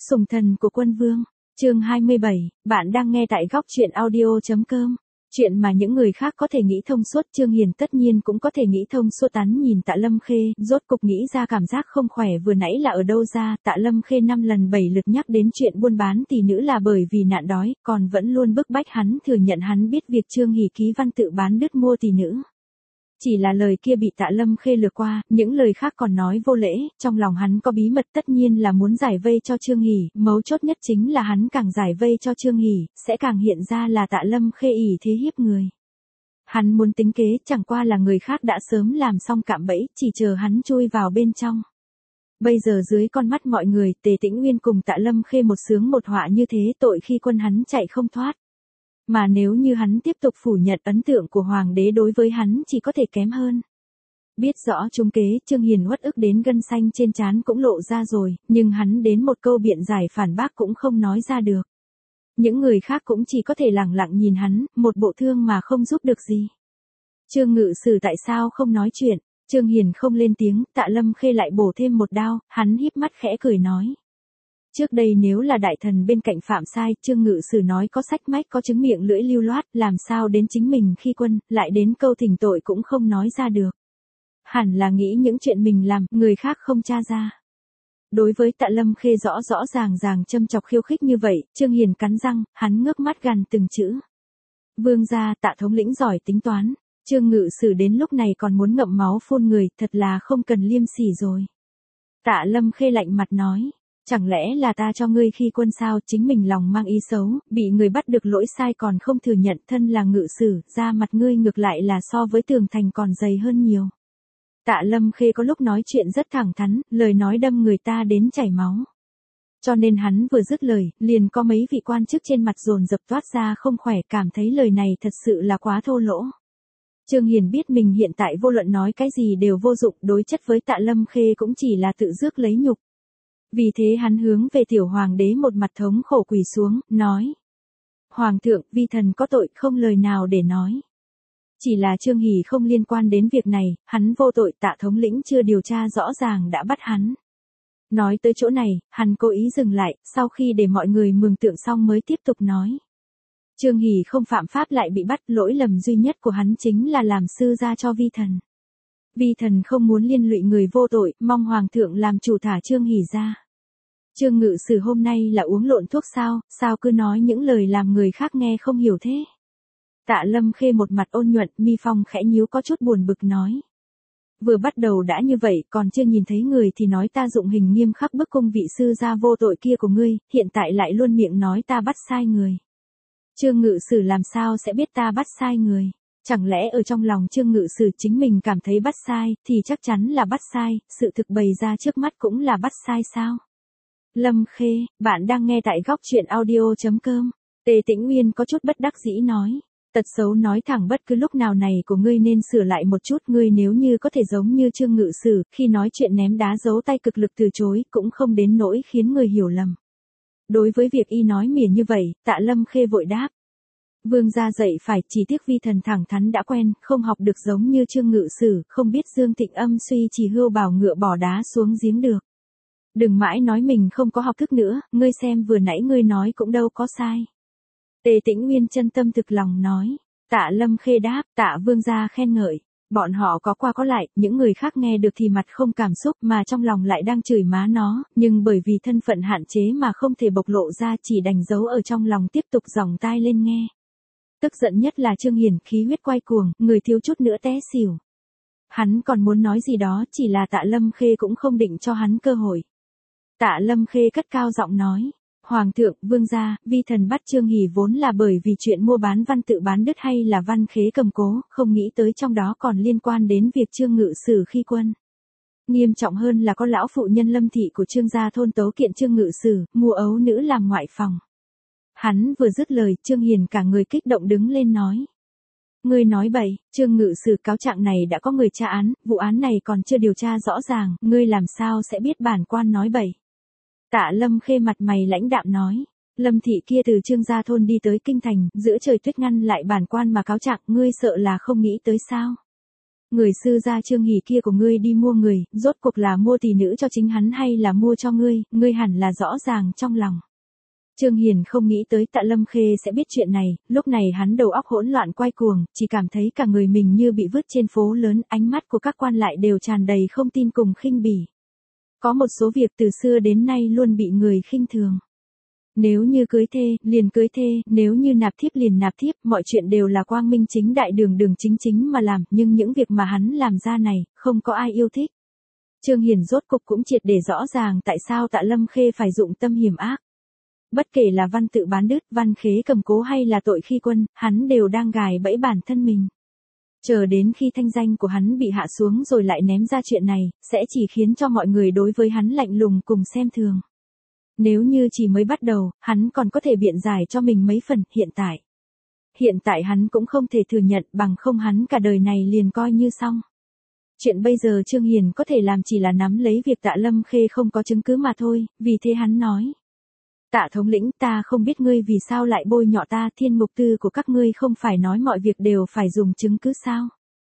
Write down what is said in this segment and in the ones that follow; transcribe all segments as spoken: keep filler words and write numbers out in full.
Sủng thần của quân vương, chương hai mươi bảy, bạn đang nghe tại góc truyện audio.com. Chuyện mà những người khác có thể nghĩ thông suốt, Trương Hiền tất nhiên cũng có thể nghĩ thông suốt. Tán nhìn Tạ Lâm Khê, rốt cục nghĩ ra cảm giác không khỏe vừa nãy là ở đâu ra. Tạ Lâm Khê năm lần bảy lượt nhắc đến chuyện buôn bán tỷ nữ là bởi vì nạn đói, còn vẫn luôn bức bách hắn thừa nhận hắn biết việc Trương Hỷ ký văn tự bán đứt mua tỷ nữ. Chỉ là lời kia bị Tạ Lâm Khê lừa qua, những lời khác còn nói vô lễ, trong lòng hắn có bí mật, tất nhiên là muốn giải vây cho Trương Hỷ, mấu chốt nhất chính là hắn càng giải vây cho Trương Hỷ, sẽ càng hiện ra là Tạ Lâm Khê ỷ thế hiếp người. Hắn muốn tính kế, chẳng qua là người khác đã sớm làm xong cạm bẫy, chỉ chờ hắn chui vào bên trong. Bây giờ dưới con mắt mọi người, Tề Tĩnh Uyên cùng Tạ Lâm Khê một sướng một họa như thế, tội khi quân hắn chạy không thoát. Mà nếu như hắn tiếp tục phủ nhận, ấn tượng của hoàng đế đối với hắn chỉ có thể kém hơn. Biết rõ trúng kế, Trương Hiền uất ức đến gân xanh trên trán cũng lộ ra rồi, nhưng hắn đến một câu biện giải phản bác cũng không nói ra được. Những người khác cũng chỉ có thể lẳng lặng nhìn hắn, một bộ thương mà không giúp được gì. Trương Ngự Sử tại sao không nói chuyện? Trương Hiền không lên tiếng, Tạ Lâm Khê lại bổ thêm một đao, hắn híp mắt khẽ cười nói. Trước đây nếu là đại thần bên cạnh phạm sai, Trương Ngự Sử nói có sách mách có chứng miệng lưỡi lưu loát, làm sao đến chính mình khi quân, lại đến câu thỉnh tội cũng không nói ra được. Hẳn là nghĩ những chuyện mình làm, người khác không tra ra. Đối với Tạ Lâm Khê rõ rõ ràng ràng châm chọc khiêu khích như vậy, Trương Hiền cắn răng, hắn ngước mắt gằn từng chữ. Vương gia, Tạ thống lĩnh giỏi tính toán, Trương Ngự Sử đến lúc này còn muốn ngậm máu phun người, thật là không cần liêm sỉ rồi. Tạ Lâm Khê lạnh mặt nói. Chẳng lẽ là ta cho ngươi khi quân sao, chính mình lòng mang ý xấu, bị người bắt được lỗi sai còn không thừa nhận, thân là ngự sử, da mặt ngươi ngược lại là so với tường thành còn dày hơn nhiều. Tạ Lâm Khê có lúc nói chuyện rất thẳng thắn, lời nói đâm người ta đến chảy máu. Cho nên hắn vừa dứt lời, liền có mấy vị quan chức trên mặt dồn dập toát ra không khỏe, cảm thấy lời này thật sự là quá thô lỗ. Trương Hiền biết mình hiện tại vô luận nói cái gì đều vô dụng, đối chất với Tạ Lâm Khê cũng chỉ là tự rước lấy nhục. Vì thế hắn hướng về tiểu hoàng đế một mặt thống khổ quỳ xuống, nói. Hoàng thượng, vi thần có tội, không lời nào để nói. Chỉ là Trương Hỷ không liên quan đến việc này, hắn vô tội, Tạ thống lĩnh chưa điều tra rõ ràng đã bắt hắn. Nói tới chỗ này, hắn cố ý dừng lại, sau khi để mọi người mường tượng xong mới tiếp tục nói. Trương Hỷ không phạm pháp lại bị bắt, lỗi lầm duy nhất của hắn chính là làm sư gia cho vi thần. Vi thần không muốn liên lụy người vô tội, mong hoàng thượng làm chủ thả Trương Hỷ ra. Trương Ngự Sử hôm nay là uống lộn thuốc sao, sao cứ nói những lời làm người khác nghe không hiểu thế. Tạ Lâm Khê một mặt ôn nhuận, mi phong khẽ nhíu có chút buồn bực nói. Vừa bắt đầu đã như vậy, còn chưa nhìn thấy người thì nói ta dụng hình nghiêm khắc bức cung vị sư gia vô tội kia của ngươi, hiện tại lại luôn miệng nói ta bắt sai người. Trương Ngự Sử làm sao sẽ biết ta bắt sai người? Chẳng lẽ ở trong lòng Trương Ngự Sử chính mình cảm thấy bắt sai, thì chắc chắn là bắt sai, sự thực bày ra trước mắt cũng là bắt sai sao? Lâm Khê, bạn đang nghe tại góc truyện audio.com. Tề Tĩnh Uyên có chút bất đắc dĩ nói. Tật xấu nói thẳng bất cứ lúc nào này của ngươi nên sửa lại một chút, ngươi nếu như có thể giống như Trương Ngự Sử, khi nói chuyện ném đá giấu tay cực lực từ chối, cũng không đến nỗi khiến người hiểu lầm. Đối với việc y nói mỉa như vậy, Tạ Lâm Khê vội đáp. Vương gia dạy phải, chỉ tiếc vi thần thẳng thắn đã quen, không học được giống như Trương Ngự Sử, không biết Dương Thịnh Âm suy chỉ hươu bảo ngựa bỏ đá xuống giếng được. Đừng mãi nói mình không có học thức nữa, ngươi xem vừa nãy ngươi nói cũng đâu có sai. Tề Tĩnh Uyên chân tâm thực lòng nói. Tạ Lâm Khê đáp, Tạ vương gia khen ngợi. Bọn họ có qua có lại, những người khác nghe được thì mặt không cảm xúc mà trong lòng lại đang chửi má nó, nhưng bởi vì thân phận hạn chế mà không thể bộc lộ ra, chỉ đành giấu ở trong lòng tiếp tục giòng tai lên nghe. Tức giận nhất là Trương Hiền, khí huyết quay cuồng, người thiếu chút nữa té xỉu. Hắn còn muốn nói gì đó, chỉ là Tạ Lâm Khê cũng không định cho hắn cơ hội. Tạ Lâm Khê cất cao giọng nói. Hoàng thượng, vương gia, vi thần bắt Trương Hỷ vốn là bởi vì chuyện mua bán văn tự bán đứt hay là văn khế cầm cố, không nghĩ tới trong đó còn liên quan đến việc Trương Ngự Sử khi quân. Nghiêm trọng hơn là có lão phụ nhân Lâm thị của Trương gia thôn tấu kiện Trương Ngự Sử, mua ấu nữ làm ngoại phòng. Hắn vừa dứt lời, Trương Hiền cả người kích động đứng lên nói. Ngươi nói bậy, Trương Ngự Sử cáo trạng này đã có người tra án, vụ án này còn chưa điều tra rõ ràng, ngươi làm sao sẽ biết bản quan nói bậy. Tạ Lâm Khê mặt mày lãnh đạm nói. Lâm thị kia từ Trương gia thôn đi tới kinh thành, giữa trời tuyết ngăn lại bản quan mà cáo trạng, ngươi sợ là không nghĩ tới sao. Người sư gia Trương Hỷ kia của ngươi đi mua người, rốt cuộc là mua tỷ nữ cho chính hắn hay là mua cho ngươi, ngươi hẳn là rõ ràng trong lòng. Trương Hiền không nghĩ tới Tạ Lâm Khê sẽ biết chuyện này, lúc này hắn đầu óc hỗn loạn quay cuồng, chỉ cảm thấy cả người mình như bị vứt trên phố lớn, ánh mắt của các quan lại đều tràn đầy không tin cùng khinh bỉ. Có một số việc từ xưa đến nay luôn bị người khinh thường. Nếu như cưới thê, liền cưới thê, nếu như nạp thiếp liền nạp thiếp, mọi chuyện đều là quang minh chính đại đường đường chính chính mà làm, nhưng những việc mà hắn làm ra này, không có ai yêu thích. Trương Hiền rốt cục cũng triệt để rõ ràng tại sao Tạ Lâm Khê phải dụng tâm hiểm ác. Bất kể là văn tự bán đứt, văn khế cầm cố hay là tội khi quân, hắn đều đang gài bẫy bản thân mình. Chờ đến khi thanh danh của hắn bị hạ xuống rồi lại ném ra chuyện này, sẽ chỉ khiến cho mọi người đối với hắn lạnh lùng cùng xem thường. Nếu như chỉ mới bắt đầu, hắn còn có thể biện giải cho mình mấy phần, hiện tại. Hiện tại hắn cũng không thể thừa nhận, bằng không hắn cả đời này liền coi như xong. Chuyện bây giờ Trương Hiền có thể làm chỉ là nắm lấy việc Tạ Lâm Khê không có chứng cứ mà thôi, vì thế hắn nói. Tạ thống lĩnh, ta không biết ngươi vì sao lại bôi nhọ ta, thiên mục tư của các ngươi không phải nói mọi việc đều phải dùng chứng cứ sao?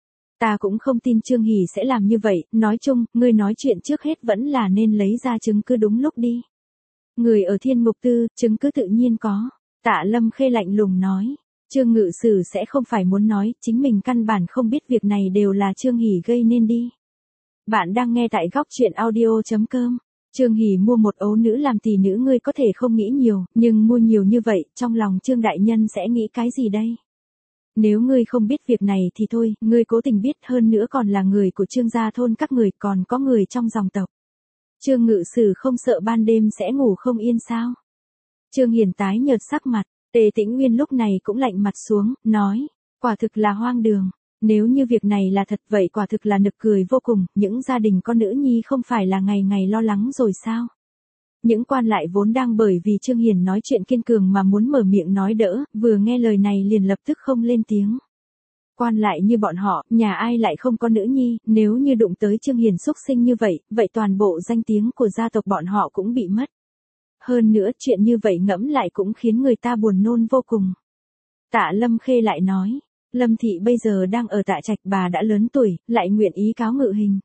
Ta cũng không tin Trương Hỷ sẽ làm như vậy, nói chung, ngươi nói chuyện trước hết vẫn là nên lấy ra chứng cứ đúng lúc đi. Người ở thiên mục tư, chứng cứ tự nhiên có. Tạ Lâm Khê lạnh lùng nói. Trương ngự sử sẽ không phải muốn nói, chính mình căn bản không biết việc này đều là Trương Hỷ gây nên đi. Bạn đang nghe tại góc truyện audio chấm com. Trương Hỷ mua một ấu nữ làm tỷ nữ, ngươi có thể không nghĩ nhiều, nhưng mua nhiều như vậy, trong lòng Trương đại nhân sẽ nghĩ cái gì đây? Nếu ngươi không biết việc này thì thôi, ngươi cố tình biết, hơn nữa còn là người của Trương gia thôn các người, còn có người trong dòng tộc. Trương ngự sử không sợ ban đêm sẽ ngủ không yên sao? Trương Hiền tái nhợt sắc mặt, Tề Tĩnh Nguyên lúc này cũng lạnh mặt xuống, nói, quả thực là hoang đường. Nếu như việc này là thật vậy quả thực là nực cười vô cùng, những gia đình con nữ nhi không phải là ngày ngày lo lắng rồi sao? Những quan lại vốn đang bởi vì Trương Hiền nói chuyện kiên cường mà muốn mở miệng nói đỡ, vừa nghe lời này liền lập tức không lên tiếng. Quan lại như bọn họ, nhà ai lại không có nữ nhi, nếu như đụng tới Trương Hiền xúc sinh như vậy, vậy toàn bộ danh tiếng của gia tộc bọn họ cũng bị mất. Hơn nữa chuyện như vậy ngẫm lại cũng khiến người ta buồn nôn vô cùng. Tạ Lâm Khê lại nói. Lâm thị bây giờ đang ở Tạ Trạch, bà đã lớn tuổi, lại nguyện ý cáo ngự hình.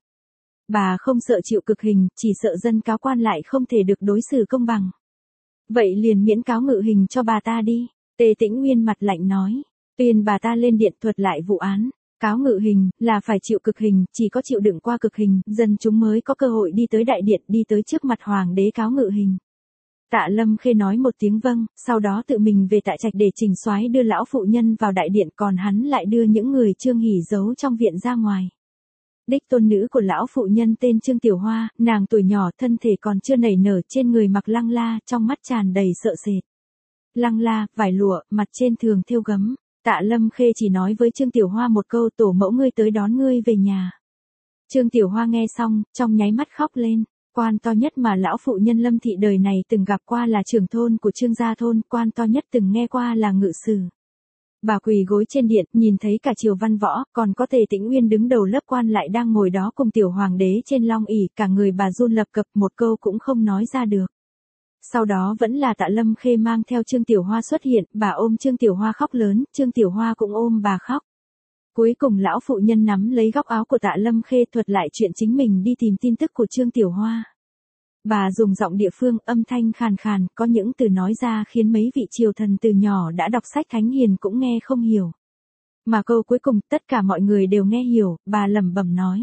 Bà không sợ chịu cực hình, chỉ sợ dân cáo quan lại không thể được đối xử công bằng. Vậy liền miễn cáo ngự hình cho bà ta đi. Tề Tĩnh Nguyên mặt lạnh nói. Tuyên bà ta lên điện thuật lại vụ án. Cáo ngự hình, là phải chịu cực hình, chỉ có chịu đựng qua cực hình, dân chúng mới có cơ hội đi tới đại điện, đi tới trước mặt hoàng đế cáo ngự hình. Tạ Lâm Khê nói một tiếng vâng, sau đó tự mình về Tạ Trạch để trình soái đưa lão phụ nhân vào đại điện, còn hắn lại đưa những người Trương Hỷ giấu trong viện ra ngoài. Đích tôn nữ của lão phụ nhân tên Trương Tiểu Hoa, nàng tuổi nhỏ, thân thể còn chưa nảy nở, trên người mặc lăng la, trong mắt tràn đầy sợ sệt. Lăng la, vải lụa, mặt trên thường thêu gấm. Tạ Lâm Khê chỉ nói với Trương Tiểu Hoa một câu, tổ mẫu ngươi tới đón ngươi về nhà. Trương Tiểu Hoa nghe xong, trong nháy mắt khóc lên. Quan to nhất mà lão phụ nhân Lâm thị đời này từng gặp qua là trưởng thôn của Trương gia thôn, quan to nhất từng nghe qua là ngự sử. Bà quỳ gối trên điện, nhìn thấy cả triều văn võ, còn có Tề Tĩnh Nguyên đứng đầu lớp quan lại đang ngồi đó cùng tiểu hoàng đế trên long ỷ, cả người bà run lập cập, một câu cũng không nói ra được. Sau đó vẫn là Tạ Lâm Khê mang theo Trương Tiểu Hoa xuất hiện, bà ôm Trương Tiểu Hoa khóc lớn, Trương Tiểu Hoa cũng ôm bà khóc. Cuối cùng lão phụ nhân nắm lấy góc áo của Tạ Lâm Khê thuật lại chuyện chính mình đi tìm tin tức của Trương Tiểu Hoa. Bà dùng giọng địa phương, âm thanh khàn khàn, có những từ nói ra khiến mấy vị triều thần từ nhỏ đã đọc sách thánh hiền cũng nghe không hiểu. Mà câu cuối cùng tất cả mọi người đều nghe hiểu, bà lẩm bẩm nói.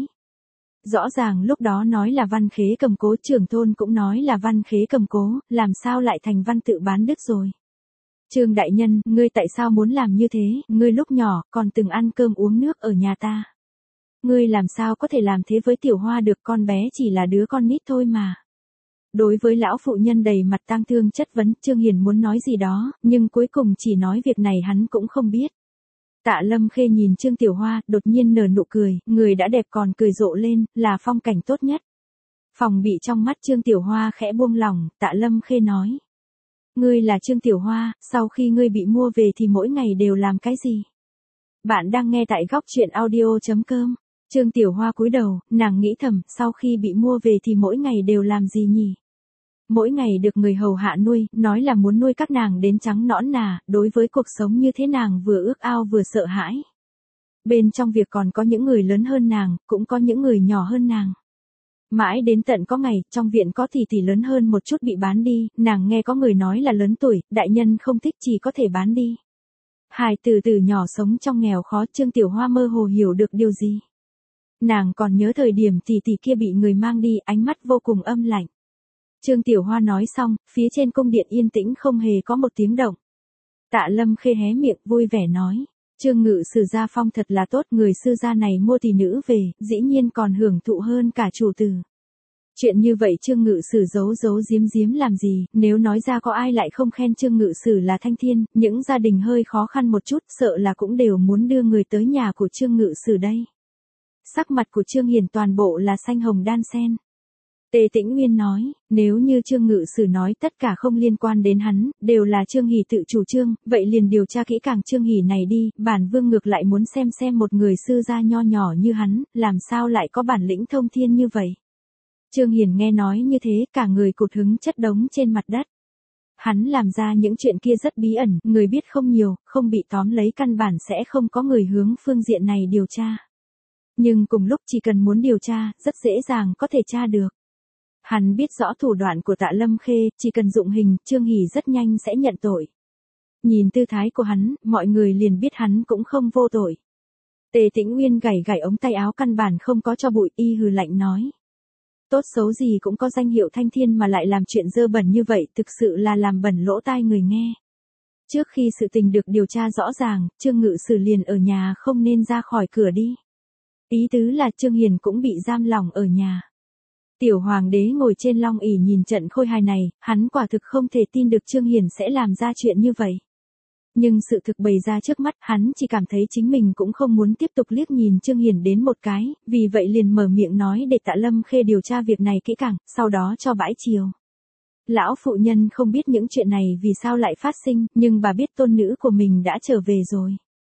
Rõ ràng lúc đó nói là văn khế cầm cố, trưởng thôn cũng nói là văn khế cầm cố, làm sao lại thành văn tự bán đứt rồi. Trương đại nhân, ngươi tại sao muốn làm như thế, ngươi lúc nhỏ, còn từng ăn cơm uống nước ở nhà ta. Ngươi làm sao có thể làm thế với Tiểu Hoa được, con bé chỉ là đứa con nít thôi mà. Đối với lão phụ nhân đầy mặt tang thương chất vấn, Trương Hiền muốn nói gì đó, nhưng cuối cùng chỉ nói việc này hắn cũng không biết. Tạ Lâm Khê nhìn Trương Tiểu Hoa, đột nhiên nở nụ cười, người đã đẹp còn cười rộ lên, là phong cảnh tốt nhất. Phòng bị trong mắt Trương Tiểu Hoa khẽ buông lỏng, Tạ Lâm Khê nói. Ngươi là Trương Tiểu Hoa, sau khi ngươi bị mua về thì mỗi ngày đều làm cái gì? Bạn đang nghe tại góc truyện audio chấm com. Trương Tiểu Hoa cúi đầu, nàng nghĩ thầm, sau khi bị mua về thì mỗi ngày đều làm gì nhỉ? Mỗi ngày được người hầu hạ nuôi, nói là muốn nuôi các nàng đến trắng nõn nà, đối với cuộc sống như thế nàng vừa ước ao vừa sợ hãi. Bên trong việc còn có những người lớn hơn nàng, cũng có những người nhỏ hơn nàng. Mãi đến tận có ngày, trong viện có tỷ tỷ lớn hơn một chút bị bán đi, nàng nghe có người nói là lớn tuổi, đại nhân không thích chỉ có thể bán đi. Hài từ từ nhỏ sống trong nghèo khó, Trương Tiểu Hoa mơ hồ hiểu được điều gì. Nàng còn nhớ thời điểm tỷ tỷ kia bị người mang đi, ánh mắt vô cùng âm lạnh. Trương Tiểu Hoa nói xong, phía trên cung điện yên tĩnh không hề có một tiếng động. Tạ Lâm Khê hé miệng vui vẻ nói, Trương ngự sử gia phong thật là tốt, người sư gia này mua tỷ nữ về, dĩ nhiên còn hưởng thụ hơn cả chủ tử. Chuyện như vậy Trương ngự sử giấu giấu giếm giếm làm gì, nếu nói ra có ai lại không khen Trương ngự sử là thanh thiên, những gia đình hơi khó khăn một chút sợ là cũng đều muốn đưa người tới nhà của Trương ngự sử đây. Sắc mặt của Trương Hiền toàn bộ là xanh hồng đan xen. Tề Tĩnh Nguyên nói, nếu như Trương ngự sử nói tất cả không liên quan đến hắn, đều là Trương Hỷ tự chủ trương, vậy liền điều tra kỹ càng Trương Hỷ này đi, bản vương ngược lại muốn xem xem một người sư gia nho nhỏ như hắn, làm sao lại có bản lĩnh thông thiên như vậy. Trương Hiền nghe nói như thế, cả người cụt hứng chất đống trên mặt đất. Hắn làm ra những chuyện kia rất bí ẩn, người biết không nhiều, không bị tóm lấy căn bản sẽ không có người hướng phương diện này điều tra. Nhưng cùng lúc chỉ cần muốn điều tra, rất dễ dàng có thể tra được. Hắn biết rõ thủ đoạn của Tạ Lâm Khê, chỉ cần dụng hình, Trương Hỷ rất nhanh sẽ nhận tội. Nhìn tư thái của hắn, mọi người liền biết hắn cũng không vô tội. Tề Tĩnh Nguyên gảy gảy ống tay áo căn bản không có cho bụi, y hừ lạnh nói. Tốt xấu gì cũng có danh hiệu thanh thiên mà lại làm chuyện dơ bẩn như vậy, thực sự là làm bẩn lỗ tai người nghe. Trước khi sự tình được điều tra rõ ràng, Trương ngự sử liền ở nhà không nên ra khỏi cửa đi. Ý tứ là Trương Hiền cũng bị giam lỏng ở nhà. Tiểu hoàng đế ngồi trên long ỷ nhìn trận khôi hài này, hắn quả thực không thể tin được Trương Hiền sẽ làm ra chuyện như vậy. Nhưng sự thực bày ra trước mắt, hắn chỉ cảm thấy chính mình cũng không muốn tiếp tục liếc nhìn Trương Hiền đến một cái, vì vậy liền mở miệng nói để Tạ Lâm Khê điều tra việc này kỹ càng, sau đó cho bãi chiều. Lão phụ nhân không biết những chuyện này vì sao lại phát sinh, nhưng bà biết tôn nữ của mình đã trở về rồi.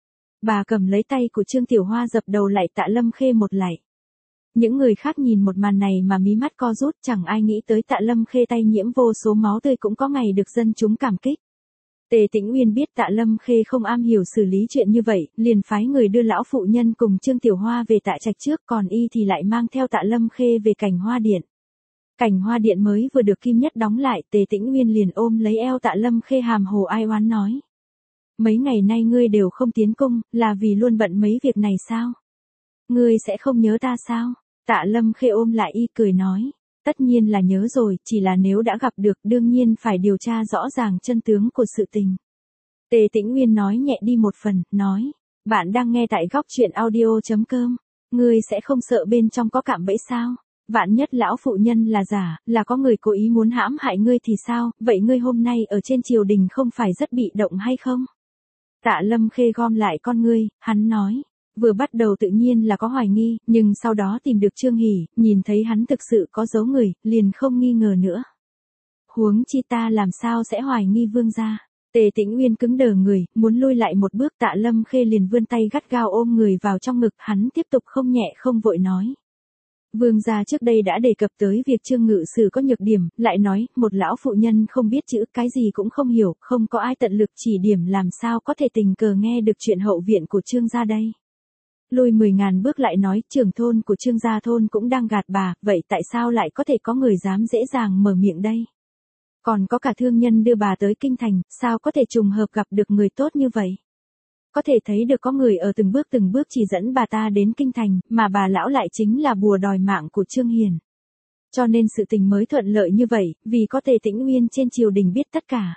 Bà cầm lấy tay của Trương Tiểu Hoa dập đầu lại Tạ Lâm Khê một lạy. Những người khác nhìn một màn này mà mí mắt co rút, chẳng ai nghĩ tới Tạ Lâm Khê tay nhiễm vô số máu tươi cũng có ngày được dân chúng cảm kích. Tề Tĩnh Nguyên biết Tạ Lâm Khê không am hiểu xử lý chuyện như vậy, liền phái người đưa lão phụ nhân cùng Trương Tiểu Hoa về Tạ Trạch trước, còn y thì lại mang theo Tạ Lâm Khê về Cảnh Hoa Điện. Cảnh Hoa Điện mới vừa được Kim Nhất đóng lại, Tề Tĩnh Nguyên liền ôm lấy eo Tạ Lâm Khê hàm hồ ai oán nói. Mấy ngày nay ngươi đều không tiến cung, là vì luôn bận mấy việc này sao? Ngươi sẽ không nhớ ta sao? Tạ Lâm Khê ôm lại y cười nói. Tất nhiên là nhớ rồi, chỉ là nếu đã gặp được đương nhiên phải điều tra rõ ràng chân tướng của sự tình. Tề Tĩnh Nguyên nói nhẹ đi một phần, nói. Bạn đang nghe tại góc truyện audio.com. Ngươi sẽ không sợ bên trong có cạm bẫy sao? Vạn nhất lão phụ nhân là giả, là có người cố ý muốn hãm hại ngươi thì sao? Vậy ngươi hôm nay ở trên triều đình không phải rất bị động hay không? Tạ Lâm Khê gom lại con ngươi, hắn nói. Vừa bắt đầu tự nhiên là có hoài nghi, nhưng sau đó tìm được Trương Hỷ, nhìn thấy hắn thực sự có dấu người, liền không nghi ngờ nữa. Huống chi ta làm sao sẽ hoài nghi vương gia. Tề Tĩnh Nguyên cứng đờ người, muốn lui lại một bước, Tạ Lâm Khê liền vươn tay gắt gao ôm người vào trong ngực, hắn tiếp tục không nhẹ không vội nói. Vương gia trước đây đã đề cập tới việc Trương ngự sử có nhược điểm, lại nói, một lão phụ nhân không biết chữ, cái gì cũng không hiểu, không có ai tận lực chỉ điểm làm sao có thể tình cờ nghe được chuyện hậu viện của Trương gia đây. Lùi mười ngàn bước lại nói, trưởng thôn của Trương gia thôn cũng đang gạt bà, vậy tại sao lại có thể có người dám dễ dàng mở miệng đây? Còn có cả thương nhân đưa bà tới kinh thành, sao có thể trùng hợp gặp được người tốt như vậy? Có thể thấy được có người ở từng bước từng bước chỉ dẫn bà ta đến kinh thành, mà bà lão lại chính là bùa đòi mạng của Trương Hiền. Cho nên sự tình mới thuận lợi như vậy, vì có Tề Tĩnh Nguyên trên triều đình biết tất cả.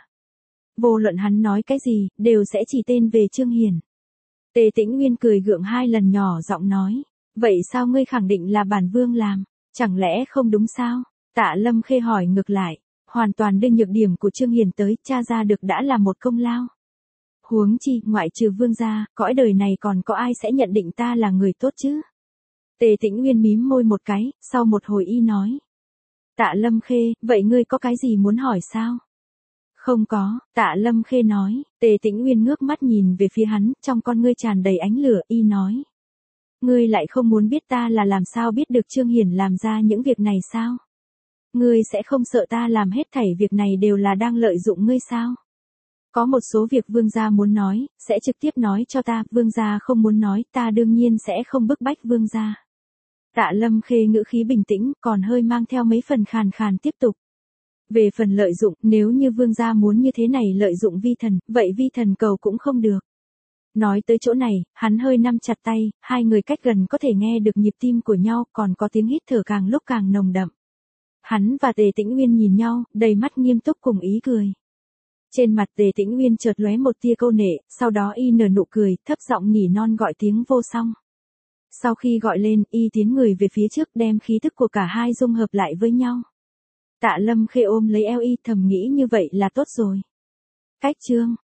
Vô luận hắn nói cái gì, đều sẽ chỉ tên về Trương Hiền. Tề Tĩnh Nguyên cười gượng hai lần nhỏ giọng nói. Vậy sao ngươi khẳng định là bản vương làm? Chẳng lẽ không đúng sao? Tạ Lâm Khê hỏi ngược lại. Hoàn toàn đưa nhược điểm của Trương Hiền tới, tra ra được đã là một công lao. Huống chi, ngoại trừ vương gia, cõi đời này còn có ai sẽ nhận định ta là người tốt chứ? Tề Tĩnh Nguyên mím môi một cái, sau một hồi y nói. Tạ Lâm Khê, vậy ngươi có cái gì muốn hỏi sao? Không có, Tạ Lâm Khê nói. Tề Tĩnh Nguyên ngước mắt nhìn về phía hắn, trong con ngươi tràn đầy ánh lửa, y nói. Ngươi lại không muốn biết ta là làm sao biết được Trương Hiền làm ra những việc này sao? Ngươi sẽ không sợ ta làm hết thảy việc này đều là đang lợi dụng ngươi sao? Có một số việc vương gia muốn nói, sẽ trực tiếp nói cho ta, vương gia không muốn nói, ta đương nhiên sẽ không bức bách vương gia. Tạ Lâm Khê ngữ khí bình tĩnh, còn hơi mang theo mấy phần khàn khàn tiếp tục. Về phần lợi dụng, nếu như vương gia muốn như thế này lợi dụng vi thần, vậy vi thần cầu cũng không được. Nói tới chỗ này, hắn hơi nắm chặt tay, hai người cách gần có thể nghe được nhịp tim của nhau, còn có tiếng hít thở càng lúc càng nồng đậm. Hắn và Tề Tĩnh Uyên nhìn nhau, đầy mắt nghiêm túc cùng ý cười. Trên mặt Tề Tĩnh Uyên chợt lóe một tia câu nệ, sau đó y nở nụ cười, thấp giọng nỉ non gọi tiếng Vô Song. Sau khi gọi lên, y tiến người về phía trước đem khí thức của cả hai dung hợp lại với nhau. Tạ Lâm Khê ôm lấy eo y thầm nghĩ như vậy là tốt rồi. Cách chương